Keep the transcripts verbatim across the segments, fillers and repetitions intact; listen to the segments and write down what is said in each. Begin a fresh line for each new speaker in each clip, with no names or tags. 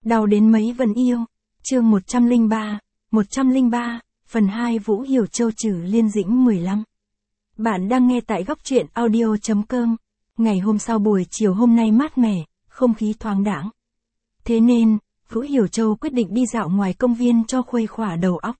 Đau đến mấy vẫn yêu. Chương một trăm lẻ ba, một trăm lẻ ba, phần hai Vũ Hiểu Châu trừ Liên Dĩnh mười lăm. Bạn đang nghe tại góc truyện audio chấm com. Ngày hôm sau buổi chiều hôm nay mát mẻ, không khí thoáng đãng. Thế nên, Vũ Hiểu Châu quyết định đi dạo ngoài công viên cho khuây khỏa đầu óc.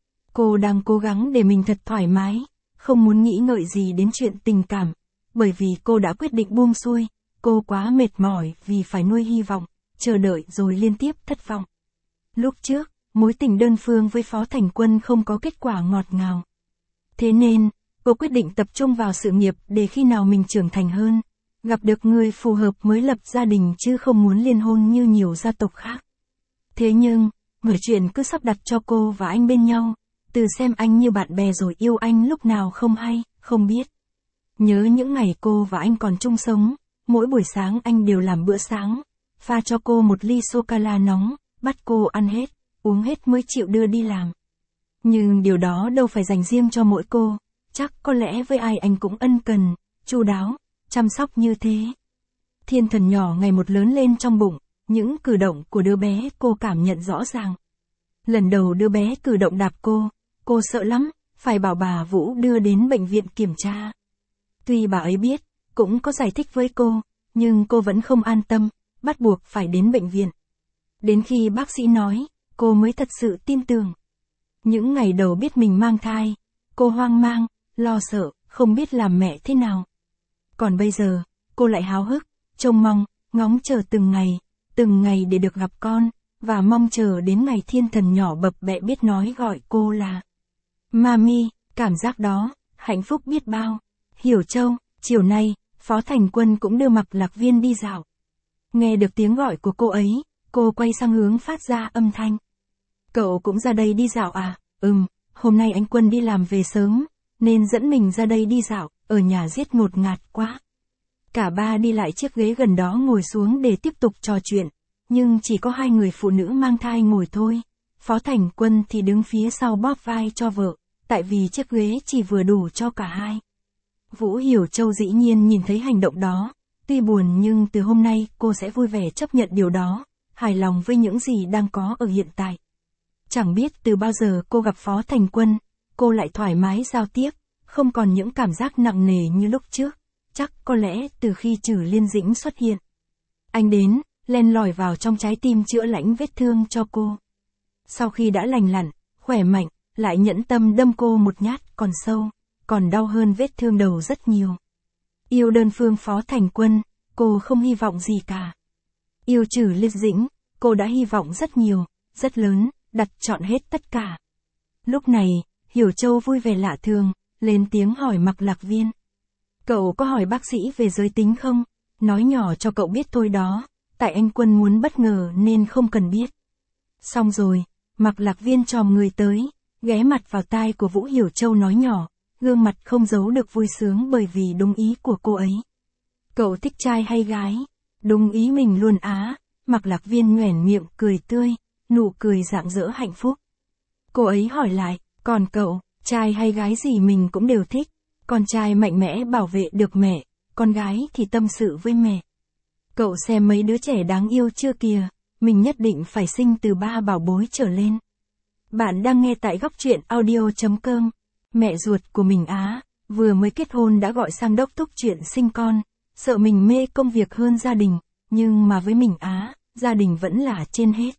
Cô đang cố gắng để mình thật thoải mái, không muốn nghĩ ngợi gì đến chuyện tình cảm, bởi vì cô đã quyết định buông xuôi, cô quá mệt mỏi vì phải nuôi hy vọng, chờ đợi rồi liên tiếp thất vọng. Lúc trước, mối tình đơn phương với Phó Thành Quân không có kết quả ngọt ngào. Thế nên, cô quyết định tập trung vào sự nghiệp để khi nào mình trưởng thành hơn, gặp được người phù hợp mới lập gia đình chứ không muốn liên hôn như nhiều gia tộc khác. Thế nhưng, mọi chuyện cứ sắp đặt cho cô và anh bên nhau, từ xem anh như bạn bè rồi yêu anh lúc nào không hay, không biết. Nhớ những ngày cô và anh còn chung sống, mỗi buổi sáng anh đều làm bữa sáng, pha cho cô một ly sô-cô-la nóng, bắt cô ăn hết, uống hết mới chịu đưa đi làm. Nhưng điều đó đâu phải dành riêng cho mỗi cô, chắc có lẽ với ai anh cũng ân cần, chu đáo, chăm sóc như thế. Thiên thần nhỏ ngày một lớn lên trong bụng, những cử động của đứa bé cô cảm nhận rõ ràng. Lần đầu đứa bé cử động đạp cô, cô sợ lắm, phải bảo bà Vũ đưa đến bệnh viện kiểm tra. Tuy bà ấy biết, cũng có giải thích với cô, nhưng cô vẫn không an tâm, bắt buộc phải đến bệnh viện. Đến khi bác sĩ nói, cô mới thật sự tin tưởng. Những ngày đầu biết mình mang thai, cô hoang mang, lo sợ, không biết làm mẹ thế nào. Còn bây giờ, cô lại háo hức, trông mong, ngóng chờ từng ngày, từng ngày để được gặp con, và mong chờ đến ngày thiên thần nhỏ bập bẹ biết nói gọi cô là Mami. Cảm giác đó, hạnh phúc biết bao. Hiểu Châu, chiều nay, Phó Thành Quân cũng đưa Mạc Lạc Viên đi dạo. Nghe được tiếng gọi của cô ấy, cô quay sang hướng phát ra âm thanh. Cậu cũng ra đây đi dạo à? Ừm, hôm nay anh Quân đi làm về sớm, nên dẫn mình ra đây đi dạo, ở nhà giết ngột ngạt quá. Cả ba đi lại chiếc ghế gần đó ngồi xuống để tiếp tục trò chuyện, nhưng chỉ có hai người phụ nữ mang thai ngồi thôi. Phó Thành Quân thì đứng phía sau bóp vai cho vợ, tại vì chiếc ghế chỉ vừa đủ cho cả hai. Vũ Hiểu Châu dĩ nhiên nhìn thấy hành động đó, tuy buồn nhưng từ hôm nay cô sẽ vui vẻ chấp nhận điều đó, hài lòng với những gì đang có ở hiện tại. Chẳng biết từ bao giờ cô gặp Phó Thành Quân, cô lại thoải mái giao tiếp, không còn những cảm giác nặng nề như lúc trước, chắc có lẽ từ khi trừ Liên Dĩnh xuất hiện. Anh đến, len lỏi vào trong trái tim chữa lành vết thương cho cô. Sau khi đã lành lặn, khỏe mạnh, lại nhẫn tâm đâm cô một nhát còn sâu, còn đau hơn vết thương đầu rất nhiều. Yêu đơn phương Phó Thành Quân, cô không hy vọng gì cả. Yêu trừ Liên Dĩnh, cô đã hy vọng rất nhiều, rất lớn, đặt trọn hết tất cả. Lúc này, Hiểu Châu vui vẻ lạ thường, lên tiếng hỏi Mạc Lạc Viên. Cậu có hỏi bác sĩ về giới tính không? Nói nhỏ cho cậu biết thôi đó, tại anh Quân muốn bất ngờ nên không cần biết. Xong rồi, Mạc Lạc Viên chòm người tới, ghé mặt vào tai của Vũ Hiểu Châu nói nhỏ, gương mặt không giấu được vui sướng bởi vì đúng ý của cô ấy. Cậu thích trai hay gái? Đúng ý mình luôn á. Mạc Lạc Viên nhoẻn miệng cười tươi, nụ cười rạng rỡ hạnh phúc. Cô ấy hỏi lại, còn cậu, trai hay gái gì mình cũng đều thích. Con trai mạnh mẽ bảo vệ được mẹ, con gái thì tâm sự với mẹ. Cậu xem mấy đứa trẻ đáng yêu chưa kìa, mình nhất định phải sinh từ ba bảo bối trở lên. Bạn đang nghe tại góc truyện audio chấm com. Mẹ ruột của mình á, vừa mới kết hôn đã gọi sang đốc thúc chuyện sinh con, sợ mình mê công việc hơn gia đình, nhưng mà với mình á, gia đình vẫn là trên hết.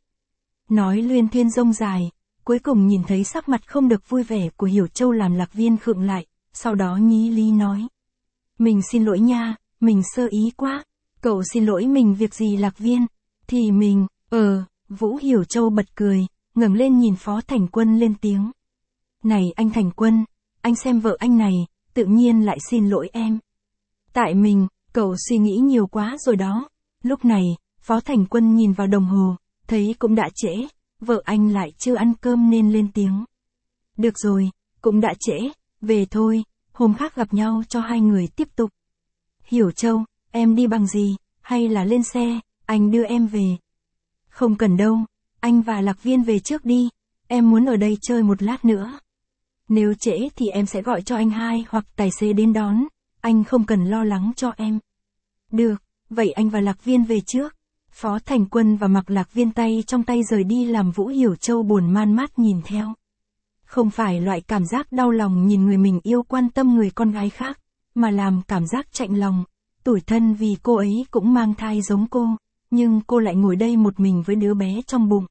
Nói luyên thuyên rông dài, cuối cùng nhìn thấy sắc mặt không được vui vẻ của Hiểu Châu làm Lạc Viên khựng lại, sau đó nhí lý nói. Mình xin lỗi nha, mình sơ ý quá. Cậu xin lỗi mình việc gì Lạc Viên? Thì mình, ờ, Vũ Hiểu Châu bật cười, ngẩng lên nhìn Phó Thành Quân lên tiếng. Này anh Thành Quân, anh xem vợ anh này, tự nhiên lại xin lỗi em. Tại mình, cậu suy nghĩ nhiều quá rồi đó. Lúc này, Phó Thành Quân nhìn vào đồng hồ, thấy cũng đã trễ, vợ anh lại chưa ăn cơm nên lên tiếng. Được rồi, cũng đã trễ, về thôi, hôm khác gặp nhau cho hai người tiếp tục. Hiểu Châu, em đi bằng gì, hay là lên xe, anh đưa em về. Không cần đâu, anh và Lạc Viên về trước đi, em muốn ở đây chơi một lát nữa. Nếu trễ thì em sẽ gọi cho anh hai hoặc tài xế đến đón, anh không cần lo lắng cho em. Được, vậy anh và Lạc Viên về trước. Phó Thành Quân và Mạc Lạc Viên tay trong tay rời đi làm Vũ Hiểu Châu buồn man mát nhìn theo. Không phải loại cảm giác đau lòng nhìn người mình yêu quan tâm người con gái khác, mà làm cảm giác chạnh lòng, tủi thân vì cô ấy cũng mang thai giống cô, nhưng cô lại ngồi đây một mình với đứa bé trong bụng.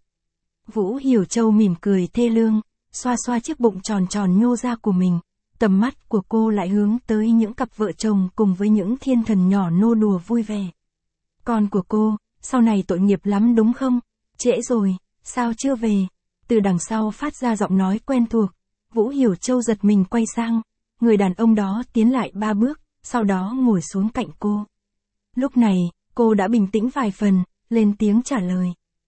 Vũ Hiểu Châu mỉm cười thê lương, xoa xoa chiếc bụng tròn tròn nhô ra của mình, tầm mắt của cô lại hướng tới những cặp vợ chồng cùng với những thiên thần nhỏ nô đùa vui vẻ. Con của cô, sau này tội nghiệp lắm đúng không? Trễ rồi, sao chưa về? Từ đằng sau phát ra giọng nói quen thuộc, Vũ Hiểu Châu giật mình quay sang, người đàn ông đó tiến lại ba bước, sau đó ngồi xuống cạnh cô. Lúc này, cô đã bình tĩnh vài phần, lên tiếng trả lời.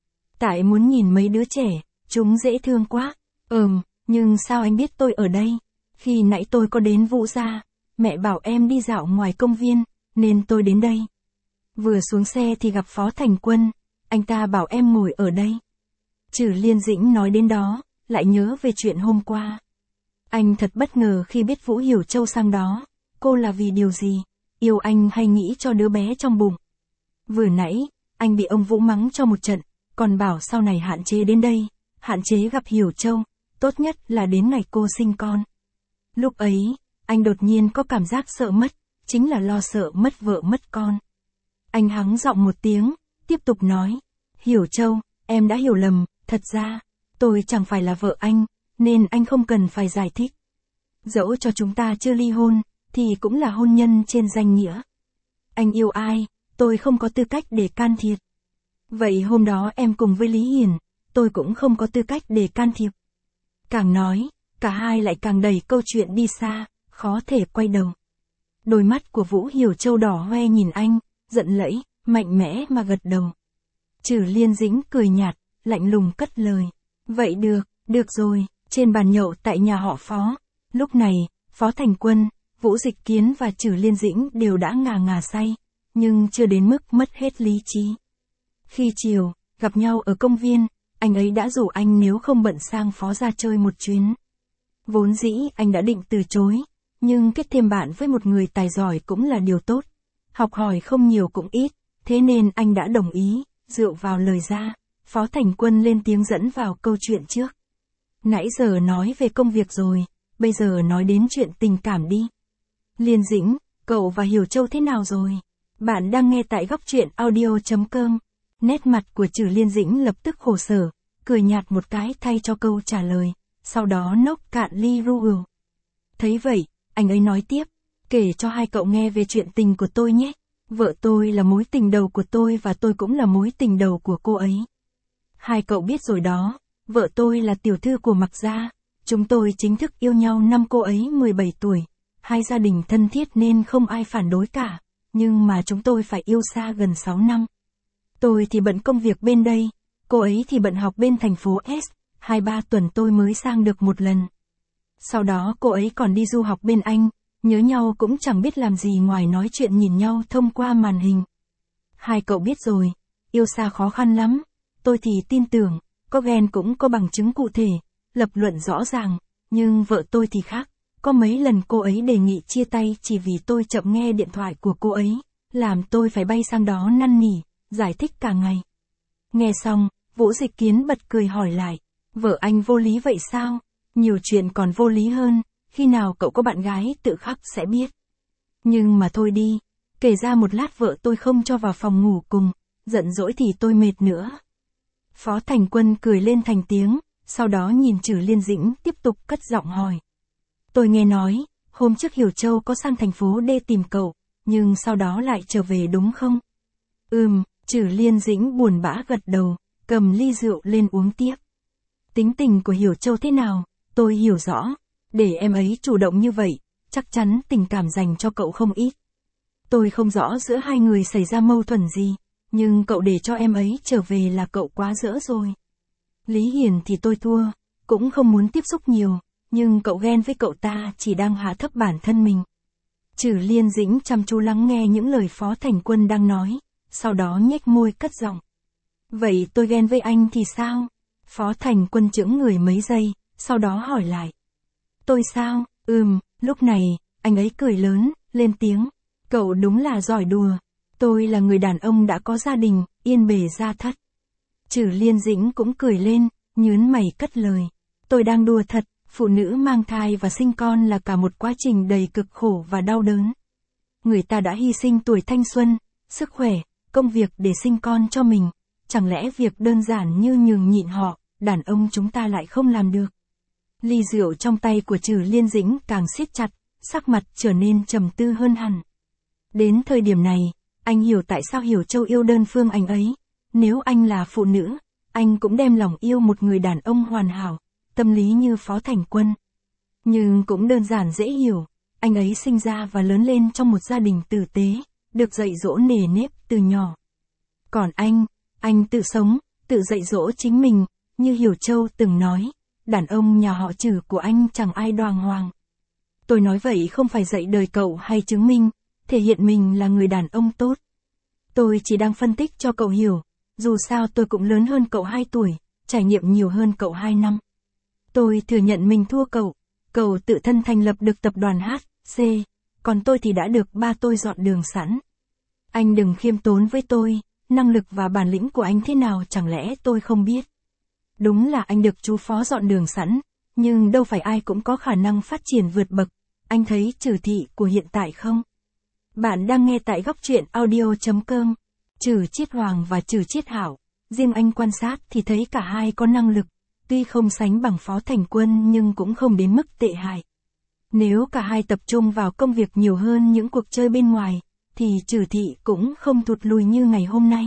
Tại muốn nhìn mấy đứa trẻ, chúng dễ thương quá. Ừm, nhưng sao anh biết tôi ở đây? Khi nãy tôi có đến Vũ gia, mẹ bảo em đi dạo ngoài công viên, nên tôi đến đây. Vừa xuống xe thì gặp Phó Thành Quân, anh ta bảo em ngồi ở đây. Trử Liên Dĩnh nói đến đó, lại nhớ về chuyện hôm qua. Anh thật bất ngờ khi biết Vũ Hiểu Châu sang đó, cô là vì điều gì, yêu anh hay nghĩ cho đứa bé trong bụng. Vừa nãy, anh bị ông Vũ mắng cho một trận, còn bảo sau này hạn chế đến đây, hạn chế gặp Hiểu Châu, tốt nhất là đến ngày cô sinh con. Lúc ấy, anh đột nhiên có cảm giác sợ mất, chính là lo sợ mất vợ mất con. Anh hắng giọng một tiếng, tiếp tục nói, Hiểu Châu, em đã hiểu lầm, thật ra, tôi chẳng phải là vợ anh, nên anh không cần phải giải thích. Dẫu cho chúng ta chưa ly hôn, thì cũng là hôn nhân trên danh nghĩa. Anh yêu ai, tôi không có tư cách để can thiệp. Vậy hôm đó em cùng với Lý Hiền, tôi cũng không có tư cách để can thiệp. Càng nói, cả hai lại càng đẩy câu chuyện đi xa, khó thể quay đầu. Đôi mắt của Vũ Hiểu Châu đỏ hoe nhìn anh, giận lẫy, mạnh mẽ mà gật đầu. Trử Liên Dĩnh cười nhạt, lạnh lùng cất lời. Vậy được, được rồi, trên bàn nhậu tại nhà họ Phó. Lúc này, Phó Thành Quân, Vũ Dịch Kiến và Trử Liên Dĩnh đều đã ngà ngà say, nhưng chưa đến mức mất hết lý trí. Khi chiều, gặp nhau ở công viên, anh ấy đã rủ anh nếu không bận sang Phó gia chơi một chuyến. Vốn dĩ anh đã định từ chối, nhưng kết thêm bạn với một người tài giỏi cũng là điều tốt. Học hỏi không nhiều cũng ít, thế nên anh đã đồng ý, dựa vào lời ra, Phó Thành Quân lên tiếng dẫn vào câu chuyện trước. Nãy giờ nói về công việc rồi, bây giờ nói đến chuyện tình cảm đi. Liên Dĩnh, cậu và Hiểu Châu thế nào rồi? Bạn đang nghe tại góc truyện audio chấm com. Nét mặt của Trử Liên Dĩnh lập tức khổ sở, cười nhạt một cái thay cho câu trả lời, sau đó nốc cạn ly rượu. Thấy vậy, anh ấy nói tiếp, kể cho hai cậu nghe về chuyện tình của tôi nhé. Vợ tôi là mối tình đầu của tôi và tôi cũng là mối tình đầu của cô ấy. Hai cậu biết rồi đó, vợ tôi là tiểu thư của Mạc gia, chúng tôi chính thức yêu nhau năm cô ấy mười bảy tuổi, hai gia đình thân thiết nên không ai phản đối cả, nhưng mà chúng tôi phải yêu xa gần sáu năm. Tôi thì bận công việc bên đây, cô ấy thì bận học bên thành phố S, hai ba tuần tôi mới sang được một lần. Sau đó cô ấy còn đi du học bên Anh, nhớ nhau cũng chẳng biết làm gì ngoài nói chuyện nhìn nhau thông qua màn hình. Hai cậu biết rồi, yêu xa khó khăn lắm, tôi thì tin tưởng, có ghen cũng có bằng chứng cụ thể, lập luận rõ ràng, nhưng vợ tôi thì khác, có mấy lần cô ấy đề nghị chia tay chỉ vì tôi chậm nghe điện thoại của cô ấy, làm tôi phải bay sang đó năn nỉ, giải thích cả ngày. Nghe xong, Vũ Dịch Kiến bật cười hỏi lại, vợ anh vô lý vậy sao? Nhiều chuyện còn vô lý hơn, khi nào cậu có bạn gái tự khắc sẽ biết. Nhưng mà thôi đi, kể ra một lát vợ tôi không cho vào phòng ngủ cùng, giận dỗi thì tôi mệt nữa. Phó Thành Quân cười lên thành tiếng, sau đó nhìn Trử Liên Dĩnh tiếp tục cất giọng hỏi. Tôi nghe nói, hôm trước Hiểu Châu có sang thành phố D tìm cậu, nhưng sau đó lại trở về đúng không? Ừm, Trử Liên Dĩnh buồn bã gật đầu, cầm ly rượu lên uống tiếp. Tính tình của Hiểu Châu thế nào, tôi hiểu rõ, để em ấy chủ động như vậy, chắc chắn tình cảm dành cho cậu không ít. Tôi không rõ giữa hai người xảy ra mâu thuẫn gì, nhưng cậu để cho em ấy trở về là cậu quá dỡ rồi. Lý Hiền thì tôi thua, cũng không muốn tiếp xúc nhiều, nhưng cậu ghen với cậu ta chỉ đang hạ thấp bản thân mình. Trử Liên Dĩnh chăm chú lắng nghe những lời Phó Thành Quân đang nói, sau đó nhếch môi cất giọng. Vậy tôi ghen với anh thì sao? Phó Thành Quân chững người mấy giây, sau đó hỏi lại. Tôi sao? Ừm, lúc này, anh ấy cười lớn, lên tiếng. Cậu đúng là giỏi đùa. Tôi là người đàn ông đã có gia đình, yên bề gia thất. Trử Liên Dĩnh cũng cười lên, nhớn mày cất lời. Tôi đang đùa thật, phụ nữ mang thai và sinh con là cả một quá trình đầy cực khổ và đau đớn. Người ta đã hy sinh tuổi thanh xuân, sức khỏe, công việc để sinh con cho mình. Chẳng lẽ việc đơn giản như nhường nhịn họ, đàn ông chúng ta lại không làm được? Ly rượu trong tay của Trử Liên Dĩnh càng siết chặt, sắc mặt trở nên trầm tư hơn hẳn. Đến thời điểm này, anh hiểu tại sao Hiểu Châu yêu đơn phương anh ấy. Nếu anh là phụ nữ, anh cũng đem lòng yêu một người đàn ông hoàn hảo, tâm lý như Phó Thành Quân. Nhưng cũng đơn giản dễ hiểu, anh ấy sinh ra và lớn lên trong một gia đình tử tế, được dạy dỗ nề nếp từ nhỏ. Còn anh, anh tự sống, tự dạy dỗ chính mình, như Hiểu Châu từng nói, đàn ông nhà họ Trử của anh chẳng ai đoàng hoàng. Tôi nói vậy không phải dạy đời cậu hay chứng minh, thể hiện mình là người đàn ông tốt. Tôi chỉ đang phân tích cho cậu hiểu, dù sao tôi cũng lớn hơn cậu hai tuổi, trải nghiệm nhiều hơn cậu hai năm. Tôi thừa nhận mình thua cậu, cậu tự thân thành lập được tập đoàn hát xê, còn tôi thì đã được ba tôi dọn đường sẵn. Anh đừng khiêm tốn với tôi, năng lực và bản lĩnh của anh thế nào chẳng lẽ tôi không biết. Đúng là anh được chú Phó dọn đường sẵn, nhưng đâu phải ai cũng có khả năng phát triển vượt bậc. Anh thấy Trử Thị của hiện tại không? Bạn đang nghe tại góc truyện audio chấm com. Trử Chiết Hoàng và Trử Chiết Hảo, riêng anh quan sát thì thấy cả hai có năng lực, tuy không sánh bằng Phó Thành Quân nhưng cũng không đến mức tệ hại. Nếu cả hai tập trung vào công việc nhiều hơn những cuộc chơi bên ngoài, thì Trử Thị cũng không thụt lùi như ngày hôm nay.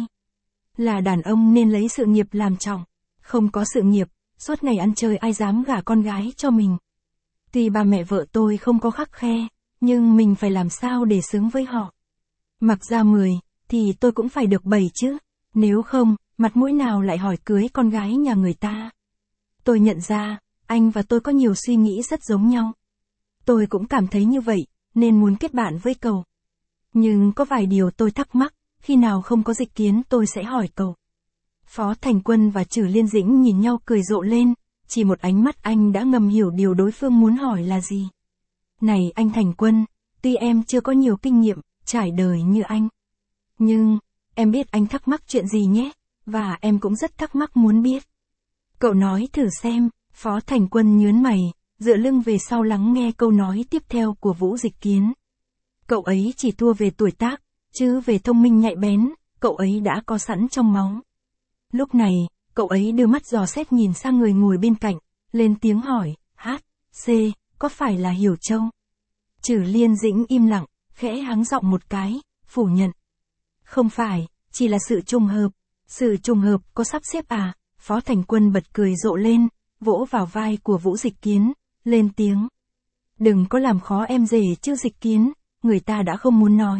Là đàn ông nên lấy sự nghiệp làm trọng, không có sự nghiệp, suốt ngày ăn chơi ai dám gả con gái cho mình. Tuy ba mẹ vợ tôi không có khắt khe, nhưng mình phải làm sao để xứng với họ. Mặc ra mười, thì tôi cũng phải được bảy chứ, nếu không, mặt mũi nào lại hỏi cưới con gái nhà người ta. Tôi nhận ra, anh và tôi có nhiều suy nghĩ rất giống nhau. Tôi cũng cảm thấy như vậy, nên muốn kết bạn với cậu. Nhưng có vài điều tôi thắc mắc, khi nào không có dịch kiến tôi sẽ hỏi cậu. Phó Thành Quân và Trử Liên Dĩnh nhìn nhau cười rộ lên, chỉ một ánh mắt anh đã ngầm hiểu điều đối phương muốn hỏi là gì. Này anh Thành Quân, tuy em chưa có nhiều kinh nghiệm, trải đời như anh. Nhưng, em biết anh thắc mắc chuyện gì nhé, và em cũng rất thắc mắc muốn biết. Cậu nói thử xem, Phó Thành Quân nhớn mày, dựa lưng về sau lắng nghe câu nói tiếp theo của Vũ Dịch Kiến. Cậu ấy chỉ thua về tuổi tác, chứ về thông minh nhạy bén, cậu ấy đã có sẵn trong máu. Lúc này, cậu ấy đưa mắt dò xét nhìn sang người ngồi bên cạnh, lên tiếng hỏi, hát xê, có phải là Hiểu Châu? Trử Liên Dĩnh im lặng, khẽ hắng giọng một cái, phủ nhận. Không phải, chỉ là sự trùng hợp. Sự trùng hợp có sắp xếp à? Phó Thành Quân bật cười rộ lên, vỗ vào vai của Vũ Dịch Kiến, lên tiếng. Đừng có làm khó em rể chứ Dịch Kiến, người ta đã không muốn nói.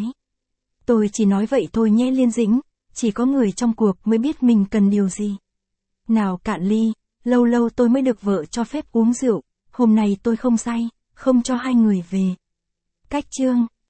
Tôi chỉ nói vậy thôi nhé Liên Dĩnh, chỉ có người trong cuộc mới biết mình cần điều gì. Nào cạn ly, lâu lâu tôi mới được vợ cho phép uống rượu, hôm nay tôi không say, không cho hai người về. Cách chương.